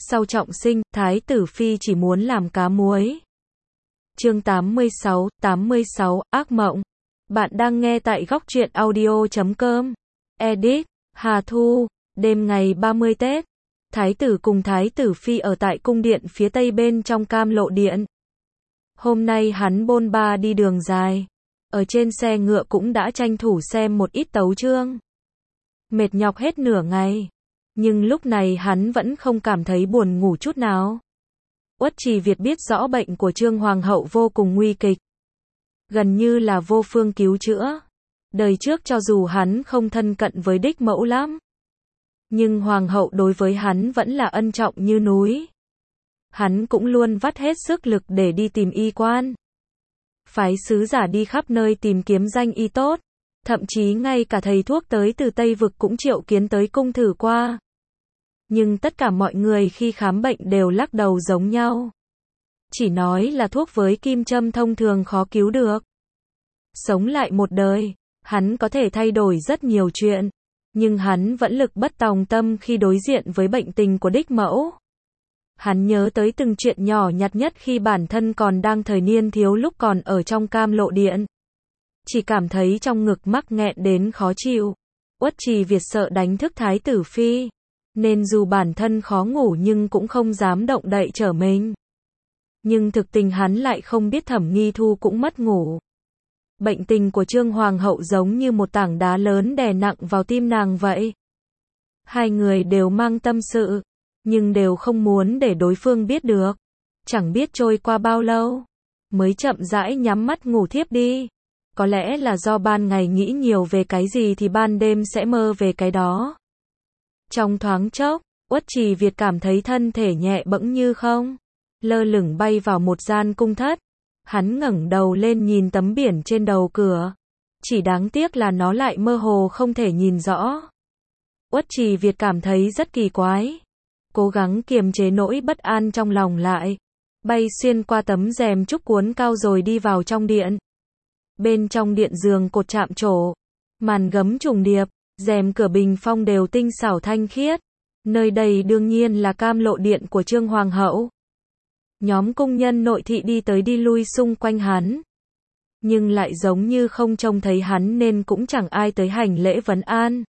Sau trọng sinh, Thái tử Phi chỉ muốn làm cá muối. Chương 86, ác mộng. Bạn đang nghe tại góc truyện audio.com. Edit, Hà Thu. Đêm ngày 30 Tết, Thái tử cùng Thái tử Phi ở tại cung điện phía tây bên trong Cam Lộ Điện. Hôm nay hắn bôn ba đi đường dài. Ở trên xe ngựa cũng đã tranh thủ xem một ít tấu chương. Mệt nhọc hết nửa ngày. Nhưng lúc này hắn vẫn không cảm thấy buồn ngủ chút nào. Uất Trì Việt biết rõ bệnh của Trương Hoàng hậu vô cùng nguy kịch. Gần như là vô phương cứu chữa. Đời trước cho dù hắn không thân cận với đích mẫu lắm, nhưng Hoàng hậu đối với hắn vẫn là ân trọng như núi. Hắn cũng luôn vắt hết sức lực để đi tìm y quan. Phái sứ giả đi khắp nơi tìm kiếm danh y tốt. Thậm chí ngay cả thầy thuốc tới từ Tây Vực cũng triệu kiến tới cung thử qua. Nhưng tất cả mọi người khi khám bệnh đều lắc đầu giống nhau. Chỉ nói là thuốc với kim châm thông thường khó cứu được. Sống lại một đời, hắn có thể thay đổi rất nhiều chuyện. Nhưng hắn vẫn lực bất tòng tâm khi đối diện với bệnh tình của đích mẫu. Hắn nhớ tới từng chuyện nhỏ nhặt nhất khi bản thân còn đang thời niên thiếu lúc còn ở trong Cam Lộ Điện. Chỉ cảm thấy trong ngực mắc nghẹn đến khó chịu. Uất Trì Việt sợ đánh thức Thái tử Phi, nên dù bản thân khó ngủ nhưng cũng không dám động đậy trở mình. Nhưng thực tình hắn lại không biết Thẩm Nghi Thu cũng mất ngủ. Bệnh tình của Trương Hoàng hậu giống như một tảng đá lớn đè nặng vào tim nàng vậy. Hai người đều mang tâm sự, nhưng đều không muốn để đối phương biết được. Chẳng biết trôi qua bao lâu, mới chậm rãi nhắm mắt ngủ thiếp đi. Có lẽ là do ban ngày nghĩ nhiều về cái gì thì ban đêm sẽ mơ về cái đó. Trong thoáng chốc, Uất Trì Việt cảm thấy thân thể nhẹ bẫng như không, lơ lửng bay vào một gian cung thất. Hắn ngẩng đầu lên nhìn tấm biển trên đầu cửa. Chỉ đáng tiếc là nó lại mơ hồ không thể nhìn rõ. Uất Trì Việt cảm thấy rất kỳ quái. Cố gắng kiềm chế nỗi bất an trong lòng lại. Bay xuyên qua tấm rèm trúc cuốn cao rồi đi vào trong điện. Bên trong điện giường cột chạm trổ, màn gấm trùng điệp, rèm cửa bình phong đều tinh xảo thanh khiết. Nơi đây đương nhiên là Cam Lộ Điện của Trương Hoàng hậu. Nhóm cung nhân nội thị đi tới đi lui xung quanh hắn. Nhưng lại giống như không trông thấy hắn nên cũng chẳng ai tới hành lễ vấn an.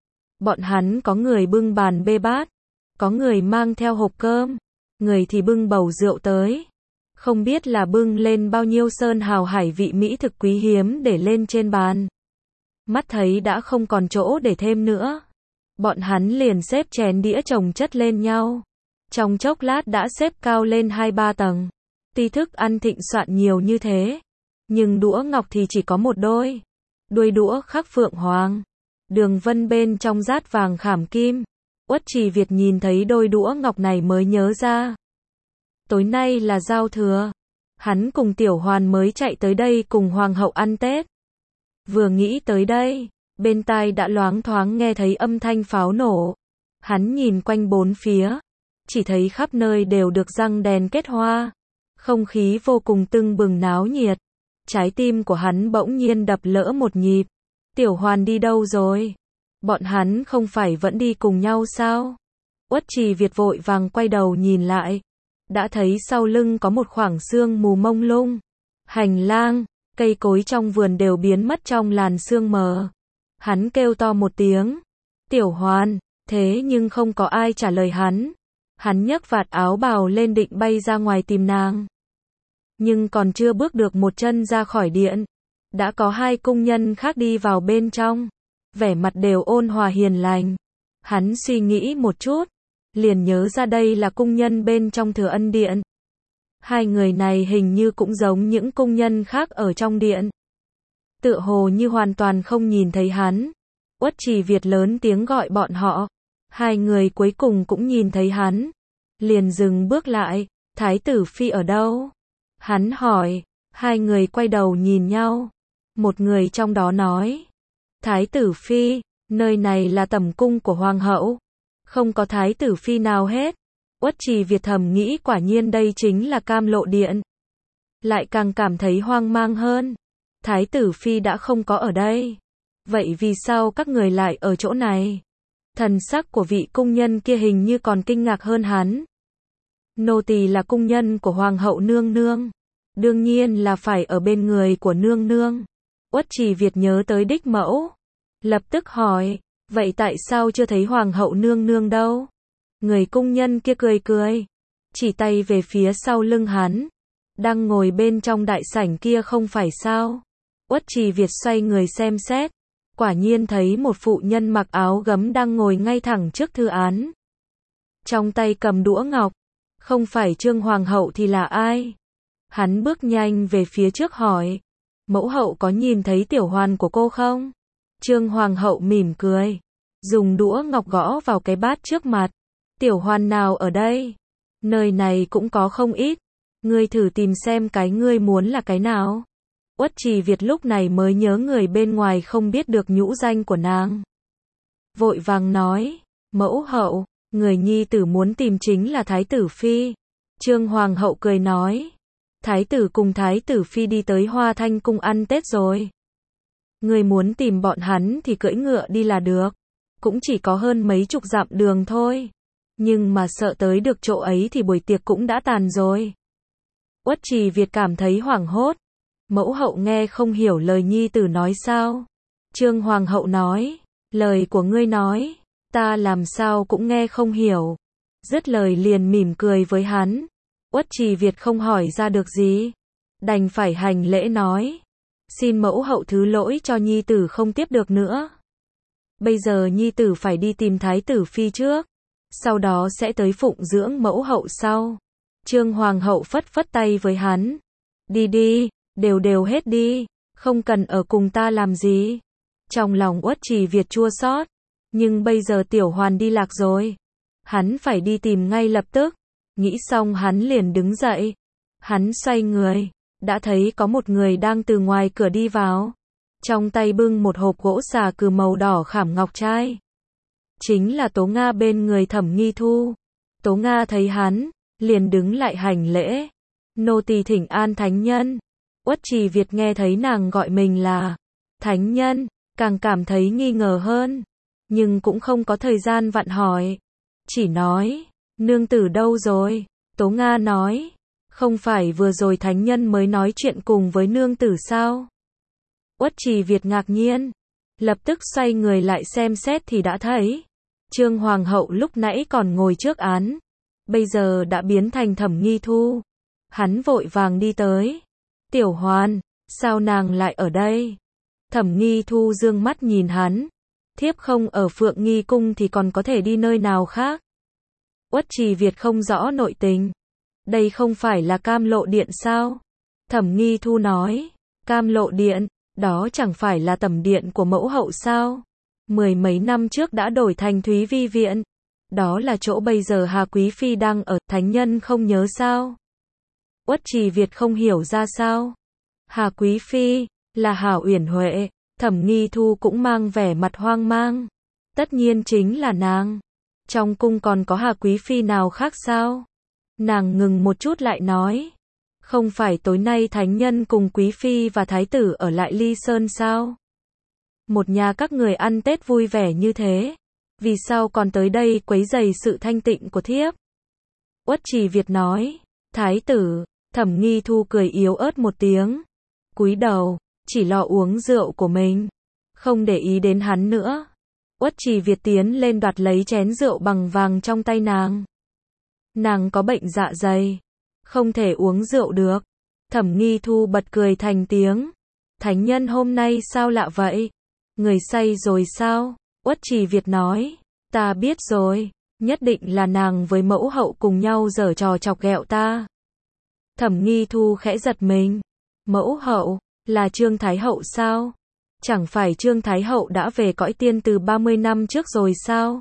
Bọn hắn có người bưng bàn bê bát, có người mang theo hộp cơm, người thì bưng bầu rượu tới. Không biết là bưng lên bao nhiêu sơn hào hải vị mỹ thực quý hiếm để lên trên bàn. Mắt thấy đã không còn chỗ để thêm nữa. Bọn hắn liền xếp chén đĩa chồng chất lên nhau. Trong chốc lát đã xếp cao lên 2-3 tầng. Tuy thức ăn thịnh soạn nhiều như thế, nhưng đũa ngọc thì chỉ có một đôi. Đuôi đũa khắc phượng hoàng, đường vân bên trong dát vàng khảm kim. Uất Trì Việt nhìn thấy đôi đũa ngọc này mới nhớ ra. Tối nay là giao thừa. Hắn cùng Tiểu Hoàn mới chạy tới đây cùng Hoàng hậu ăn Tết. Vừa nghĩ tới đây, bên tai đã loáng thoáng nghe thấy âm thanh pháo nổ. Hắn nhìn quanh bốn phía, chỉ thấy khắp nơi đều được răng đèn kết hoa. Không khí vô cùng tưng bừng náo nhiệt. Trái tim của hắn bỗng nhiên đập lỡ một nhịp. Tiểu Hoàn đi đâu rồi? Bọn hắn không phải vẫn đi cùng nhau sao? Uất Trì Việt vội vàng quay đầu nhìn lại. Đã thấy sau lưng có một khoảng sương mù mông lung. Hành lang, cây cối trong vườn đều biến mất trong làn sương mờ. Hắn kêu to một tiếng. Tiểu Hoàn, thế nhưng không có ai trả lời hắn. Hắn nhấc vạt áo bào lên định bay ra ngoài tìm nàng. Nhưng còn chưa bước được một chân ra khỏi điện, đã có hai cung nhân khác đi vào bên trong. Vẻ mặt đều ôn hòa hiền lành. Hắn suy nghĩ một chút, liền nhớ ra đây là cung nhân bên trong Thừa Ân Điện. Hai người này hình như cũng giống những cung nhân khác ở trong điện. Tựa hồ như hoàn toàn không nhìn thấy hắn. Uất Trì Việt lớn tiếng gọi bọn họ. Hai người cuối cùng cũng nhìn thấy hắn. Liền dừng bước lại. Thái tử Phi ở đâu? Hắn hỏi. Hai người quay đầu nhìn nhau. Một người trong đó nói. Thái tử Phi, nơi này là tẩm cung của Hoàng hậu. Không có Thái tử Phi nào hết. Uất Trì Việt thầm nghĩ quả nhiên đây chính là Cam Lộ Điện. Lại càng cảm thấy hoang mang hơn. Thái tử Phi đã không có ở đây. Vậy vì sao các người lại ở chỗ này? Thần sắc của vị cung nhân kia hình như còn kinh ngạc hơn hắn. Nô tỳ là cung nhân của hoàng hậu nương nương, đương nhiên là phải ở bên người của nương nương. Uất Trì Việt nhớ tới đích mẫu, lập tức hỏi, vậy tại sao chưa thấy hoàng hậu nương nương đâu? Người cung nhân kia cười cười, chỉ tay về phía sau lưng hắn, đang ngồi bên trong đại sảnh kia không phải sao? Uất Trì Việt xoay người xem xét, quả nhiên thấy một phụ nhân mặc áo gấm đang ngồi ngay thẳng trước thư án, trong tay cầm đũa ngọc, không phải Trương hoàng hậu thì là ai? Hắn bước nhanh về phía trước hỏi, mẫu hậu có nhìn thấy tiểu hoàn của cô không? Trương hoàng hậu mỉm cười, dùng đũa ngọc gõ vào cái bát trước mặt, tiểu hoàn nào ở đây? Nơi này cũng có không ít, ngươi thử tìm xem cái ngươi muốn là cái nào. Uất Trì Việt lúc này mới nhớ người bên ngoài không biết được nhũ danh của nàng, vội vàng nói, mẫu hậu, người nhi tử muốn tìm chính là thái tử phi. Trương hoàng hậu cười nói, thái tử cùng thái tử phi đi tới Hoa Thanh cung ăn Tết rồi. Người muốn tìm bọn hắn thì cưỡi ngựa đi là được, cũng chỉ có hơn mấy chục dặm đường thôi, nhưng mà sợ tới được chỗ ấy thì buổi tiệc cũng đã tàn rồi. Uất Trì Việt cảm thấy hoảng hốt, mẫu hậu nghe không hiểu lời nhi tử nói sao? Trương hoàng hậu nói, lời của ngươi nói, ta làm sao cũng nghe không hiểu. Dứt lời liền mỉm cười với hắn. Uất Trì Việt không hỏi ra được gì, đành phải hành lễ nói, xin mẫu hậu thứ lỗi cho nhi tử không tiếp được nữa. Bây giờ nhi tử phải đi tìm thái tử phi trước, sau đó sẽ tới phụng dưỡng mẫu hậu sau. Trương hoàng hậu phất phất tay với hắn, đi đi, đều hết đi, không cần ở cùng ta làm gì. Trong lòng Uất Trì Việt chua xót, nhưng bây giờ tiểu hoàn đi lạc rồi, hắn phải đi tìm ngay lập tức. Nghĩ xong hắn liền đứng dậy, hắn xoay người, đã thấy có một người đang từ ngoài cửa đi vào, trong tay bưng một hộp gỗ xà cừ màu đỏ khảm ngọc trai. Chính là Tố Nga bên người Thẩm Nghi Thu. Tố Nga thấy hắn, liền đứng lại hành lễ, nô tỳ thỉnh an thánh nhân. Uất Trì Việt nghe thấy nàng gọi mình là thánh nhân, càng cảm thấy nghi ngờ hơn, nhưng cũng không có thời gian vặn hỏi, chỉ nói, nương tử đâu rồi? Tố Nga nói, không phải vừa rồi thánh nhân mới nói chuyện cùng với nương tử sao? Uất Trì Việt ngạc nhiên, lập tức xoay người lại xem xét thì đã thấy, Trương hoàng hậu lúc nãy còn ngồi trước án, bây giờ đã biến thành Thẩm Nghi Thu. Hắn vội vàng đi tới, tiểu hoàn, sao nàng lại ở đây? Thẩm Nghi Thu dương mắt nhìn hắn, thiếp không ở Phượng Nghi cung thì còn có thể đi nơi nào khác? Uất Trì Việt không rõ nội tình, đây không phải là Cam Lộ Điện sao? Thẩm Nghi Thu nói, Cam Lộ Điện, đó chẳng phải là tẩm điện của mẫu hậu sao? Mười mấy năm trước đã đổi thành Thúy Vi Viện, đó là chỗ bây giờ Hà Quý Phi đang ở, thánh nhân không nhớ sao? Uất Trì Việt không hiểu ra sao? Hà Quý Phi, là Hà Uyển Huệ. Thẩm Nghi Thu cũng mang vẻ mặt hoang mang, tất nhiên chính là nàng. Trong cung còn có Hà Quý Phi nào khác sao? Nàng ngừng một chút lại nói, không phải tối nay thánh nhân cùng Quý Phi và Thái tử ở lại Ly Sơn sao? Một nhà các người ăn Tết vui vẻ như thế, vì sao còn tới đây quấy rầy sự thanh tịnh của thiếp? Uất Trì Việt nói, Thái tử. Thẩm Nghi Thu cười yếu ớt một tiếng, cúi đầu, chỉ lo uống rượu của mình, không để ý đến hắn nữa. Uất Trì Việt tiến lên đoạt lấy chén rượu bằng vàng trong tay nàng. Nàng có bệnh dạ dày, không thể uống rượu được. Thẩm Nghi Thu bật cười thành tiếng. Thánh nhân hôm nay sao lạ vậy? Người say rồi sao? Uất Trì Việt nói, ta biết rồi, nhất định là nàng với mẫu hậu cùng nhau giở trò chọc ghẹo ta. Thẩm Nghi Thu khẽ giật mình. Mẫu hậu, là Trương Thái hậu sao? Chẳng phải Trương Thái hậu đã về cõi tiên từ 30 năm trước rồi sao?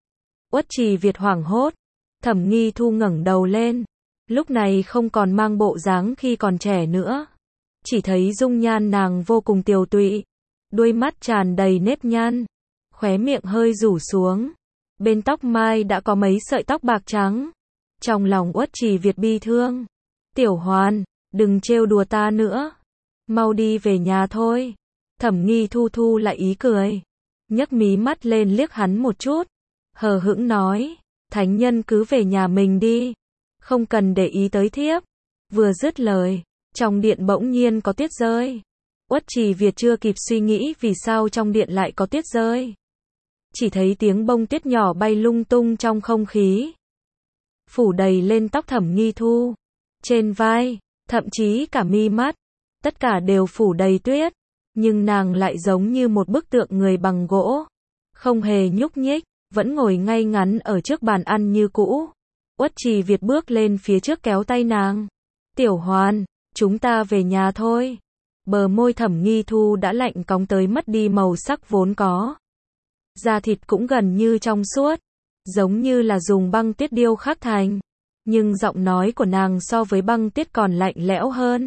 Uất Trì Việt hoảng hốt. Thẩm Nghi Thu ngẩng đầu lên, lúc này không còn mang bộ dáng khi còn trẻ nữa, chỉ thấy dung nhan nàng vô cùng tiều tụy, đôi mắt tràn đầy nếp nhăn, khóe miệng hơi rủ xuống, bên tóc mai đã có mấy sợi tóc bạc trắng. Trong lòng Uất Trì Việt bi thương. Tiểu Hoàn, đừng trêu đùa ta nữa, mau đi về nhà thôi. Thẩm Nghi Thu thu lại ý cười, nhấc mí mắt lên liếc hắn một chút, hờ hững nói, thánh nhân cứ về nhà mình đi, không cần để ý tới thiếp. Vừa dứt lời, trong điện bỗng nhiên có tuyết rơi. Uất Trì Việt chưa kịp suy nghĩ vì sao trong điện lại có tuyết rơi. Chỉ thấy tiếng bông tuyết nhỏ bay lung tung trong không khí, phủ đầy lên tóc Thẩm Nghi Thu, trên vai, thậm chí cả mi mắt, tất cả đều phủ đầy tuyết, nhưng nàng lại giống như một bức tượng người bằng gỗ, không hề nhúc nhích, vẫn ngồi ngay ngắn ở trước bàn ăn như cũ. Uất Trì Việt bước lên phía trước kéo tay nàng. Tiểu Hoan, chúng ta về nhà thôi. Bờ môi Thẩm Nghi Thu đã lạnh cóng tới mất đi màu sắc vốn có. Da thịt cũng gần như trong suốt, giống như là dùng băng tuyết điêu khắc thành. Nhưng giọng nói của nàng so với băng tuyết còn lạnh lẽo hơn.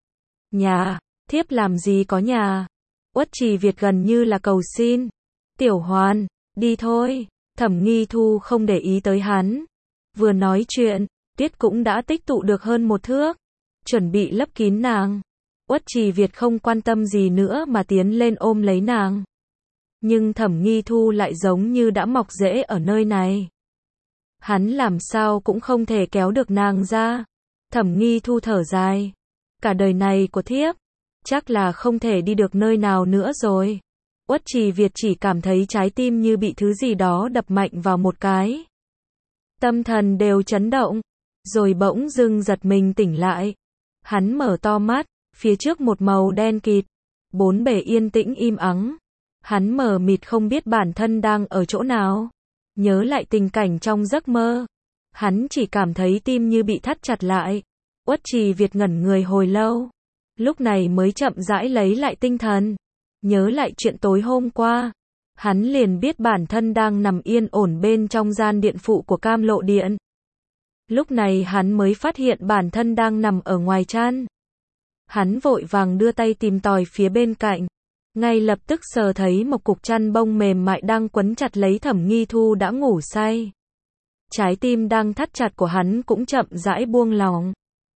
Nhà, thiếp làm gì có nhà. Uất Trì Việt gần như là cầu xin. Tiểu Hoan, đi thôi. Thẩm Nghi Thu không để ý tới hắn. Vừa nói chuyện, tuyết cũng đã tích tụ được hơn 1 thước, chuẩn bị lấp kín nàng. Uất Trì Việt không quan tâm gì nữa mà tiến lên ôm lấy nàng. Nhưng Thẩm Nghi Thu lại giống như đã mọc rễ ở nơi này. Hắn làm sao cũng không thể kéo được nàng ra. Thẩm Nghi Thu thở dài. Cả đời này của thiếp, chắc là không thể đi được nơi nào nữa rồi. Uất Trì Việt chỉ cảm thấy trái tim như bị thứ gì đó đập mạnh vào một cái. Tâm thần đều chấn động, rồi bỗng dưng giật mình tỉnh lại. Hắn mở to mắt, phía trước một màu đen kịt, bốn bề yên tĩnh im ắng. Hắn mờ mịt không biết bản thân đang ở chỗ nào. Nhớ lại tình cảnh trong giấc mơ, hắn chỉ cảm thấy tim như bị thắt chặt lại. Uất Trì Việt ngẩn người hồi lâu, lúc này mới chậm rãi lấy lại tinh thần. Nhớ lại chuyện tối hôm qua, hắn liền biết bản thân đang nằm yên ổn bên trong gian điện phụ của Cam Lộ Điện. Lúc này hắn mới phát hiện bản thân đang nằm ở ngoài chăn. Hắn vội vàng đưa tay tìm tòi phía bên cạnh, ngay lập tức sờ thấy một cục chăn bông mềm mại đang quấn chặt lấy Thẩm Nghi Thu đã ngủ say. Trái tim đang thắt chặt của hắn cũng chậm rãi buông lỏng.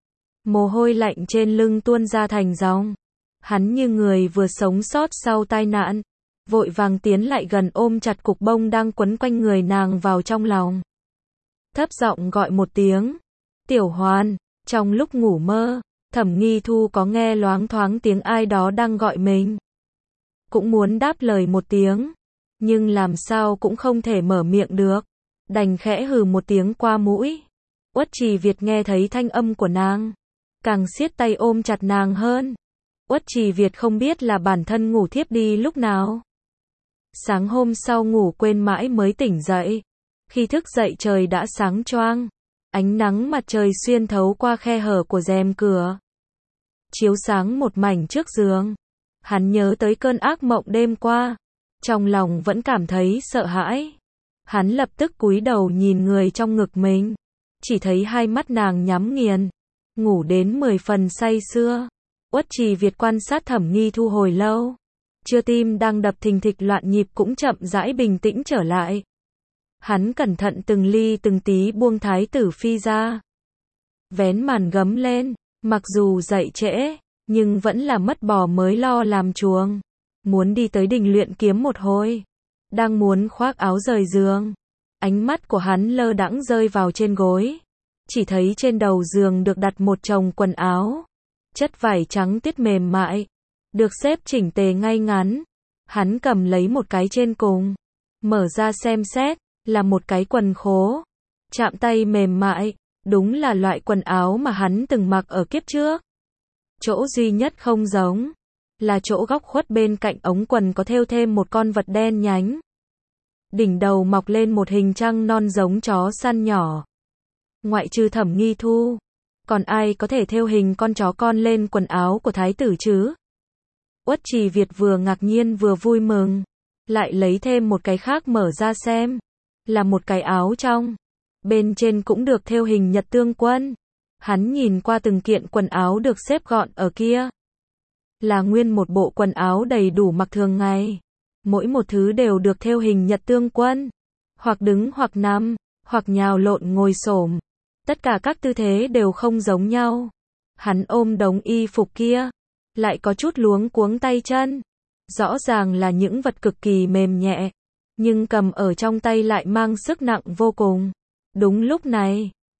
Mồ hôi lạnh trên lưng tuôn ra thành dòng. Hắn như người vừa sống sót sau tai nạn, vội vàng tiến lại gần ôm chặt cục bông đang quấn quanh người nàng vào trong lòng. Thấp giọng gọi một tiếng. Tiểu Hoan. Trong lúc ngủ mơ, Thẩm Nghi Thu có nghe loáng thoáng tiếng ai đó đang gọi mình. Cũng muốn đáp lời một tiếng, nhưng làm sao cũng không thể mở miệng được. Đành khẽ hừ một tiếng qua mũi. Uất Trì Việt nghe thấy thanh âm của nàng, càng siết tay ôm chặt nàng hơn. Uất Trì Việt không biết là bản thân ngủ thiếp đi lúc nào. Sáng hôm sau ngủ quên mãi mới tỉnh dậy. Khi thức dậy trời đã sáng choang. Ánh nắng mặt trời xuyên thấu qua khe hở của rèm cửa, chiếu sáng một mảnh trước giường. Hắn nhớ tới cơn ác mộng đêm qua, trong lòng vẫn cảm thấy sợ hãi. Hắn lập tức cúi đầu nhìn người trong ngực mình, chỉ thấy hai mắt nàng nhắm nghiền, ngủ đến 10 phần say sưa. Uất Trì Việt quan sát Thẩm Nghi Thu hồi lâu, chưa tim đang đập thình thịch loạn nhịp cũng chậm rãi bình tĩnh trở lại. Hắn cẩn thận từng ly từng tí buông thái tử phi ra, vén màn gấm lên, mặc dù dậy trễ, nhưng vẫn là mất bò mới lo làm chuồng. Muốn đi tới đình luyện kiếm một hồi, đang muốn khoác áo rời giường, ánh mắt của hắn lơ đãng rơi vào trên gối, chỉ thấy trên đầu giường được đặt một chồng quần áo, chất vải trắng tiết mềm mại, được xếp chỉnh tề ngay ngắn. Hắn cầm lấy một cái trên cùng, mở ra xem xét, là một cái quần khố, chạm tay mềm mại, đúng là loại quần áo mà hắn từng mặc ở kiếp trước. Chỗ duy nhất không giống, là chỗ góc khuất bên cạnh ống quần có thêu thêm một con vật đen nhánh. Đỉnh đầu mọc lên một hình trăng non giống chó săn nhỏ. Ngoại trừ Thẩm Nghi Thu, còn ai có thể thêu hình con chó con lên quần áo của thái tử chứ? Uất Trì Việt vừa ngạc nhiên vừa vui mừng, lại lấy thêm một cái khác mở ra xem, là một cái áo trong, bên trên cũng được thêu hình Nhật Tương Quân. Hắn nhìn qua từng kiện quần áo được xếp gọn ở kia, là nguyên một bộ quần áo đầy đủ mặc thường ngày. Mỗi một thứ đều được thêu hình Nhật Tương Quân, hoặc đứng hoặc nằm, hoặc nhào lộn ngồi xổm. Tất cả các tư thế đều không giống nhau. Hắn ôm đống y phục kia, lại có chút luống cuống tay chân. Rõ ràng là những vật cực kỳ mềm nhẹ, nhưng cầm ở trong tay lại mang sức nặng vô cùng. Đúng lúc này,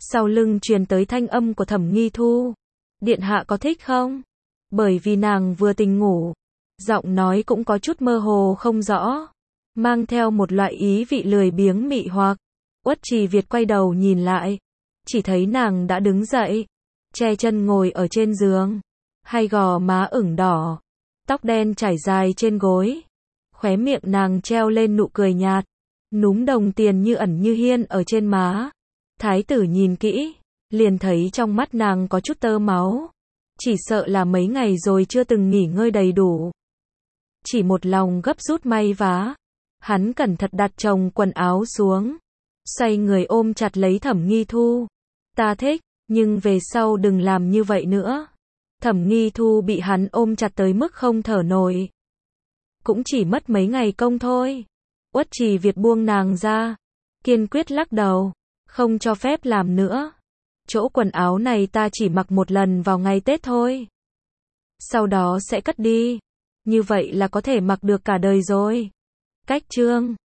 Sau lưng truyền tới thanh âm của Thẩm Nghi Thu. Điện hạ có thích không? Bởi vì nàng vừa tỉnh ngủ, giọng nói cũng có chút mơ hồ không rõ, mang theo một loại ý vị lười biếng mị hoặc. Uất Trì Việt quay đầu nhìn lại, chỉ thấy nàng đã đứng dậy, che chân ngồi ở trên giường, hai gò má ửng đỏ, tóc đen trải dài trên gối, khóe miệng nàng treo lên nụ cười nhạt, núm đồng tiền như ẩn như hiên ở trên má. Thái tử nhìn kỹ, liền thấy trong mắt nàng có chút tơ máu, chỉ sợ là mấy ngày rồi chưa từng nghỉ ngơi đầy đủ. Chỉ một lòng gấp rút may vá, hắn cẩn thận đặt chồng quần áo xuống, xoay người ôm chặt lấy Thẩm Nghi Thu. Ta thích, nhưng về sau đừng làm như vậy nữa. Thẩm Nghi Thu bị hắn ôm chặt tới mức không thở nổi. Cũng chỉ mất mấy ngày công thôi. Uất Trì Việt buông nàng ra, kiên quyết lắc đầu, không cho phép làm nữa. Chỗ quần áo này ta chỉ mặc một lần vào ngày Tết thôi. Sau đó sẽ cất đi. Như vậy là có thể mặc được cả đời rồi. Cách chương